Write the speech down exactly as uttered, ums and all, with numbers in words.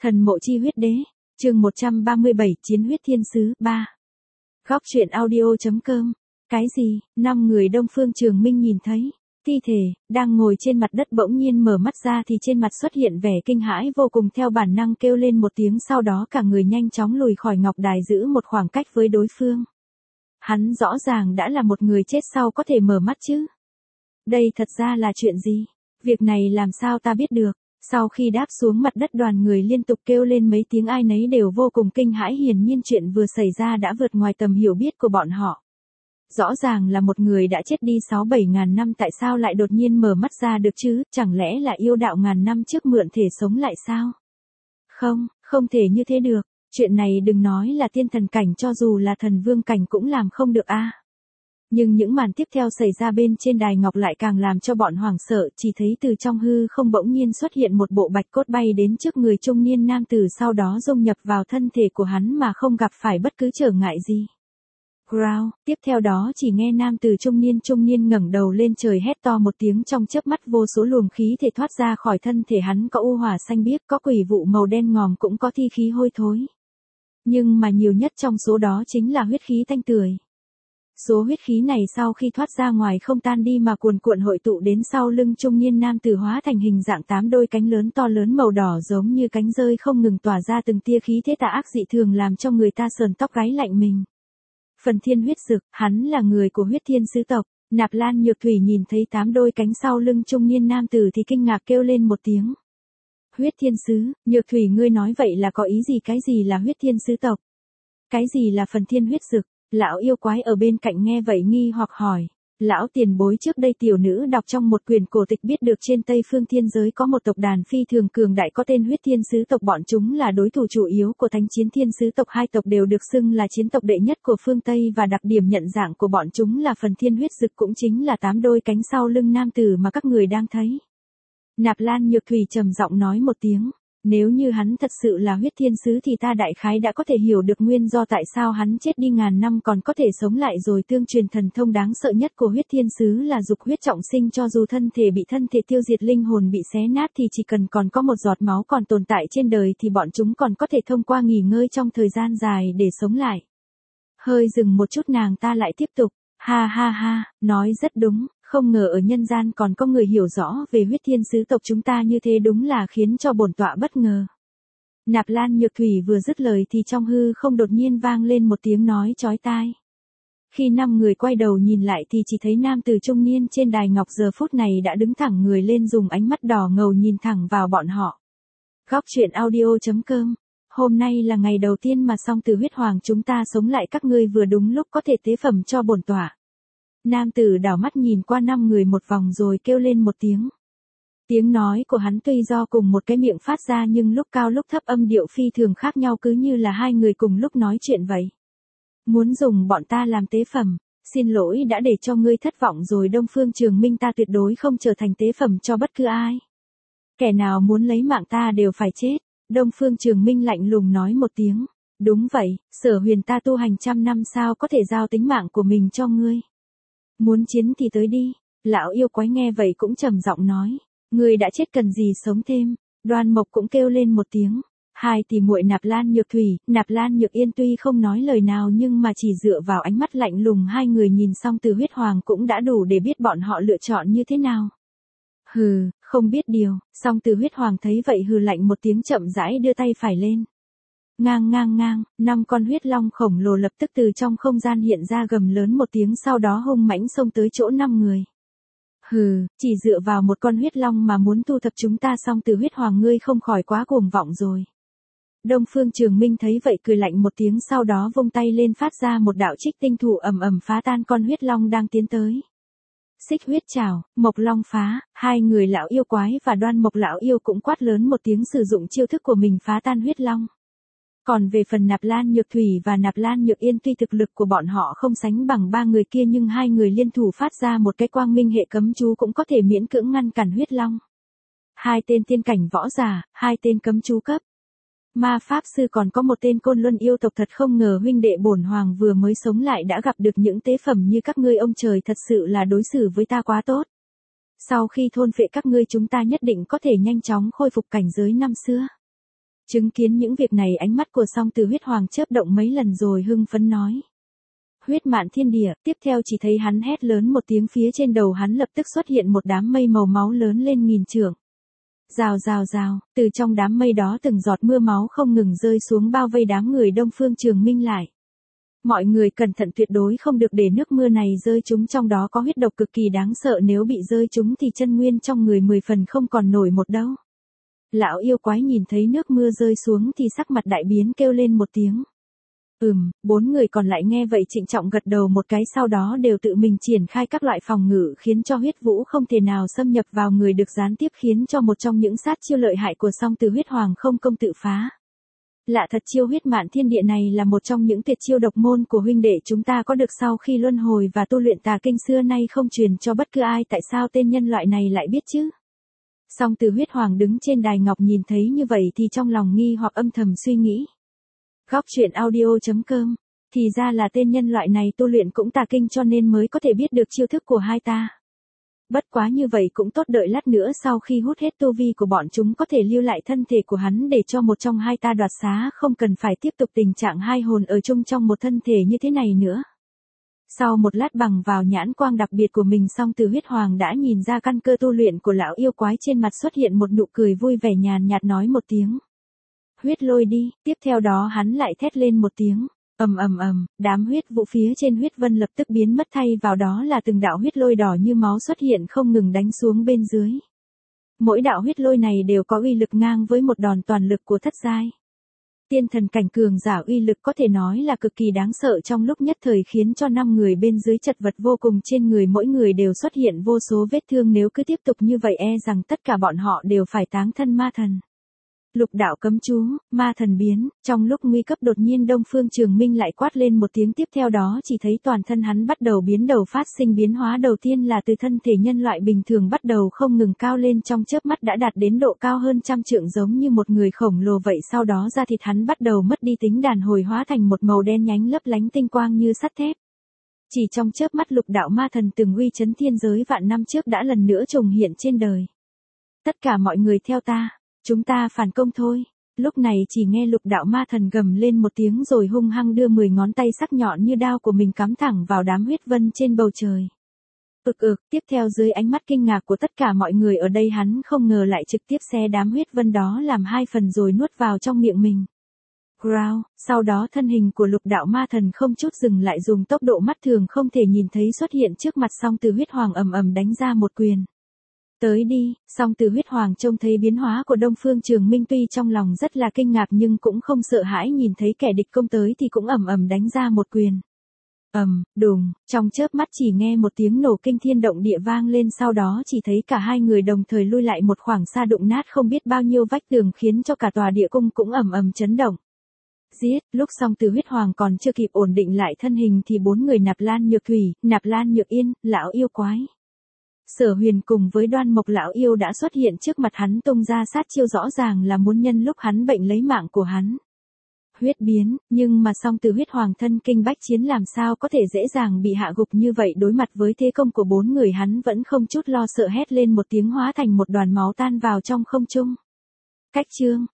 Thần mộ chi huyết đế, chương một trăm ba mươi bảy, chiến huyết thiên sứ, ba. Góc truyện audio.com. Cái gì? Năm người Đông Phương Trường Minh nhìn thấy thi thể đang ngồi trên mặt đất bỗng nhiên mở mắt ra thì trên mặt xuất hiện vẻ kinh hãi vô cùng, theo bản năng kêu lên một tiếng, sau đó cả người nhanh chóng lùi khỏi ngọc đài giữ một khoảng cách với đối phương. Hắn rõ ràng đã là một người chết sau có thể mở mắt chứ. Đây thật ra là chuyện gì? Việc này làm sao ta biết được? Sau khi đáp xuống mặt đất, đoàn người liên tục kêu lên mấy tiếng, ai nấy đều vô cùng kinh hãi, hiển nhiên chuyện vừa xảy ra đã vượt ngoài tầm hiểu biết của bọn họ. Rõ ràng là một người đã chết đi sáu bảy ngàn năm, tại sao lại đột nhiên mở mắt ra được chứ? Chẳng lẽ là yêu đạo ngàn năm trước mượn thể sống lại sao? Không, không thể như thế được. Chuyện này đừng nói là tiên thần cảnh, cho dù là thần vương cảnh cũng làm không được a. À. Nhưng những màn tiếp theo xảy ra bên trên đài ngọc lại càng làm cho bọn hoảng sợ, chỉ thấy từ trong hư không bỗng nhiên xuất hiện một bộ bạch cốt bay đến trước người trung niên nam tử, sau đó dung nhập vào thân thể của hắn mà không gặp phải bất cứ trở ngại gì. Growl, tiếp theo đó chỉ nghe nam tử trung niên trung niên ngẩng đầu lên trời hét to một tiếng, trong chớp mắt vô số luồng khí thể thoát ra khỏi thân thể hắn, có u hỏa xanh biếc, có quỷ vụ màu đen ngòm, cũng có thi khí hôi thối. Nhưng mà nhiều nhất trong số đó chính là huyết khí thanh tưởi. Số huyết khí này sau khi thoát ra ngoài không tan đi mà cuồn cuộn hội tụ đến sau lưng trung niên nam tử, hóa thành hình dạng tám đôi cánh lớn to lớn màu đỏ giống như cánh rơi, không ngừng tỏa ra từng tia khí thế tà ác dị thường, làm cho người ta sờn tóc gáy lạnh mình. Phần thiên huyết dực, hắn là người của huyết thiên sứ tộc. Nạp Lan Nhược Thủy nhìn thấy tám đôi cánh sau lưng trung niên nam tử thì kinh ngạc kêu lên một tiếng. Huyết thiên sứ, Nhược Thủy ngươi nói vậy là có ý gì? Cái gì là huyết thiên sứ tộc? Cái gì là phần thiên huyết dực? Lão yêu quái ở bên cạnh nghe vậy nghi hoặc hỏi. Lão tiền bối, trước đây tiểu nữ đọc trong một quyển cổ tịch biết được trên Tây Phương thiên giới có một tộc đàn phi thường cường đại có tên huyết thiên sứ tộc, bọn chúng là đối thủ chủ yếu của thánh chiến thiên sứ tộc, hai tộc đều được xưng là chiến tộc đệ nhất của phương Tây, và đặc điểm nhận dạng của bọn chúng là phần thiên huyết dực, cũng chính là tám đôi cánh sau lưng nam tử mà các người đang thấy. Nạp Lan Nhược Thủy trầm giọng nói một tiếng. Nếu như hắn thật sự là huyết thiên sứ thì ta đại khái đã có thể hiểu được nguyên do tại sao hắn chết đi ngàn năm còn có thể sống lại rồi. Tương truyền thần thông đáng sợ nhất của huyết thiên sứ là dục huyết trọng sinh, cho dù thân thể bị thân thể tiêu diệt, linh hồn bị xé nát, thì chỉ cần còn có một giọt máu còn tồn tại trên đời thì bọn chúng còn có thể thông qua nghỉ ngơi trong thời gian dài để sống lại. Hơi dừng một chút, nàng ta lại tiếp tục. Ha ha ha, nói rất đúng. Không ngờ ở nhân gian còn có người hiểu rõ về huyết thiên sứ tộc chúng ta như thế, đúng là khiến cho bổn tọa bất ngờ. Nạp Lan Nhược Thủy vừa dứt lời thì trong hư không đột nhiên vang lên một tiếng nói chói tai. Khi năm người quay đầu nhìn lại thì chỉ thấy nam tử trung niên trên đài ngọc giờ phút này đã đứng thẳng người lên, dùng ánh mắt đỏ ngầu nhìn thẳng vào bọn họ. Góc truyện audio.com. Hôm nay là ngày đầu tiên mà song tử huyết hoàng chúng ta sống lại, các ngươi vừa đúng lúc có thể tế phẩm cho bổn tọa. Nam tử đảo mắt nhìn qua năm người một vòng rồi kêu lên một tiếng. Tiếng nói của hắn tuy do cùng một cái miệng phát ra nhưng lúc cao lúc thấp, âm điệu phi thường khác nhau, cứ như là hai người cùng lúc nói chuyện vậy. Muốn dùng bọn ta làm tế phẩm, xin lỗi đã để cho ngươi thất vọng rồi. Đông Phương Trường Minh, ta tuyệt đối không trở thành tế phẩm cho bất cứ ai. Kẻ nào muốn lấy mạng ta đều phải chết. Đông Phương Trường Minh lạnh lùng nói một tiếng. Đúng vậy, Sở Huyền ta tu hành trăm năm sao có thể giao tính mạng của mình cho ngươi. Muốn chiến thì tới đi. Lão yêu quái nghe vậy cũng trầm giọng nói. Ngươi đã chết cần gì sống thêm. Đoan Mộc cũng kêu lên một tiếng. Hai tỷ muội Nạp Lan Nhược Thủy, Nạp Lan Nhược Yên tuy không nói lời nào nhưng mà chỉ dựa vào ánh mắt lạnh lùng hai người nhìn xong từ huyết hoàng cũng đã đủ để biết bọn họ lựa chọn như thế nào. Hừ, không biết điều. Song từ huyết hoàng thấy vậy hừ lạnh một tiếng, chậm rãi đưa tay phải lên. Ngang ngang ngang, năm con huyết long khổng lồ lập tức từ trong không gian hiện ra, gầm lớn một tiếng, sau đó hung mãnh xông tới chỗ năm người. Hừ, chỉ dựa vào một con huyết long mà muốn thu thập chúng ta, song từ huyết hoàng ngươi không khỏi quá cuồng vọng rồi. Đông Phương Trường Minh thấy vậy cười lạnh một tiếng, sau đó vung tay lên phát ra một đạo trích tinh thủ ầm ầm phá tan con huyết long đang tiến tới. Xích huyết trảo, Mộc Long phá, hai người lão yêu quái và Đoan Mộc lão yêu cũng quát lớn một tiếng, sử dụng chiêu thức của mình phá tan huyết long. Còn về phần Nạp Lan Nhược Thủy và Nạp Lan Nhược Yên, tuy thực lực của bọn họ không sánh bằng ba người kia nhưng hai người liên thủ phát ra một cái quang minh hệ cấm chú cũng có thể miễn cưỡng ngăn cản huyết long. Hai tên tiên cảnh võ giả, hai tên cấm chú cấp ma pháp sư, còn có một tên côn luân yêu tộc. Thật không ngờ huynh đệ bổn hoàng vừa mới sống lại đã gặp được những tế phẩm như các ngươi, ông trời thật sự là đối xử với ta quá tốt. Sau khi thôn phệ các ngươi chúng ta nhất định có thể nhanh chóng khôi phục cảnh giới năm xưa. Chứng kiến những việc này ánh mắt của Song Từ Huyết Hoàng chớp động mấy lần rồi hưng phấn nói. Huyết mạn thiên địa, tiếp theo chỉ thấy hắn hét lớn một tiếng, phía trên đầu hắn lập tức xuất hiện một đám mây màu máu lớn lên nghìn trượng. Rào rào rào, từ trong đám mây đó từng giọt mưa máu không ngừng rơi xuống bao vây đám người Đông Phương Trường Minh lại. Mọi người cẩn thận, tuyệt đối không được để nước mưa này rơi trúng, trong đó có huyết độc cực kỳ đáng sợ, nếu bị rơi trúng thì chân nguyên trong người mười phần không còn nổi một đâu. Lão yêu quái nhìn thấy nước mưa rơi xuống thì sắc mặt đại biến, kêu lên một tiếng. Ừm, bốn người còn lại nghe vậy trịnh trọng gật đầu một cái, sau đó đều tự mình triển khai các loại phòng ngự khiến cho huyết vũ không thể nào xâm nhập vào người được, gián tiếp khiến cho một trong những sát chiêu lợi hại của Song Từ Huyết Hoàng không công tự phá. Lạ thật, chiêu huyết mạn thiên địa này là một trong những tuyệt chiêu độc môn của huynh đệ chúng ta có được sau khi luân hồi và tu luyện tà kinh, xưa nay không truyền cho bất cứ ai, tại sao tên nhân loại này lại biết chứ? Song Từ Huyết Hoàng đứng trên đài ngọc nhìn thấy như vậy thì trong lòng nghi hoặc âm thầm suy nghĩ. Góc truyện audio chấm com, thì ra là tên nhân loại này tu luyện cũng tà kinh cho nên mới có thể biết được chiêu thức của hai ta. Bất quá như vậy cũng tốt, đợi lát nữa sau khi hút hết tu vi của bọn chúng có thể lưu lại thân thể của hắn để cho một trong hai ta đoạt xá, không cần phải tiếp tục tình trạng hai hồn ở chung trong một thân thể như thế này nữa. Sau một lát bằng vào nhãn quang đặc biệt của mình, Song Từ Huyết Hoàng đã nhìn ra căn cơ tu luyện của lão yêu quái, trên mặt xuất hiện một nụ cười vui vẻ nhàn nhạt nói một tiếng. Huyết lôi đi, tiếp theo đó hắn lại thét lên một tiếng. Ầm ầm ầm, đám huyết vụ phía trên huyết vân lập tức biến mất, thay vào đó là từng đạo huyết lôi đỏ như máu xuất hiện không ngừng đánh xuống bên dưới. Mỗi đạo huyết lôi này đều có uy lực ngang với một đòn toàn lực của thất giai tiên thần cảnh cường giả, uy lực có thể nói là cực kỳ đáng sợ, trong lúc nhất thời khiến cho năm người bên dưới chật vật vô cùng, trên người mỗi người đều xuất hiện vô số vết thương, nếu cứ tiếp tục như vậy e rằng tất cả bọn họ đều phải táng thân ma thần. Lục đạo cấm chú, ma thần biến, trong lúc nguy cấp đột nhiên Đông Phương Trường Minh lại quát lên một tiếng, tiếp theo đó chỉ thấy toàn thân hắn bắt đầu biến đầu, phát sinh biến hóa đầu tiên là từ thân thể nhân loại bình thường bắt đầu không ngừng cao lên, trong chớp mắt đã đạt đến độ cao hơn trăm trượng, giống như một người khổng lồ vậy, sau đó da thịt hắn bắt đầu mất đi tính đàn hồi, hóa thành một màu đen nhánh lấp lánh tinh quang như sắt thép. Chỉ trong chớp mắt, lục đạo ma thần từng uy chấn thiên giới vạn năm trước đã lần nữa trùng hiện trên đời. Tất cả mọi người theo ta. Chúng ta phản công thôi. Lúc này chỉ nghe lục đạo ma thần gầm lên một tiếng rồi hung hăng đưa mười ngón tay sắc nhọn như đao của mình cắm thẳng vào đám huyết vân trên bầu trời. Ực ực, tiếp theo dưới ánh mắt kinh ngạc của tất cả mọi người ở đây, hắn không ngờ lại trực tiếp xé đám huyết vân đó làm hai phần rồi nuốt vào trong miệng mình. Growl, sau đó thân hình của lục đạo ma thần không chút dừng lại, dùng tốc độ mắt thường không thể nhìn thấy xuất hiện trước mặt Song Từ Huyết Hoàng, ầm ầm đánh ra một quyền. Tới đi. Song Từ Huyết Hoàng trông thấy biến hóa của Đông Phương Trường Minh, tuy trong lòng rất là kinh ngạc nhưng cũng không sợ hãi, nhìn thấy kẻ địch công tới thì cũng ầm ầm đánh ra một quyền. Ầm, đùng, trong chớp mắt chỉ nghe một tiếng nổ kinh thiên động địa vang lên, sau đó chỉ thấy cả hai người đồng thời lui lại một khoảng xa, đụng nát không biết bao nhiêu vách tường, khiến cho cả tòa địa cung cũng ầm ầm chấn động. Giết, lúc Song Từ Huyết Hoàng còn chưa kịp ổn định lại thân hình thì bốn người Nạp Lan Nhược Thủy, Nạp Lan Nhược Yên, lão yêu quái Sở Huyền cùng với Đoan Mộc lão yêu đã xuất hiện trước mặt hắn, tung ra sát chiêu rõ ràng là muốn nhân lúc hắn bệnh lấy mạng của hắn. Huyết biến, nhưng mà Song Từ Huyết Hoàng thân kinh bách chiến, làm sao có thể dễ dàng bị hạ gục như vậy, đối mặt với thế công của bốn người hắn vẫn không chút lo sợ, hét lên một tiếng, hóa thành một đoàn máu tan vào trong không trung. Cách chương,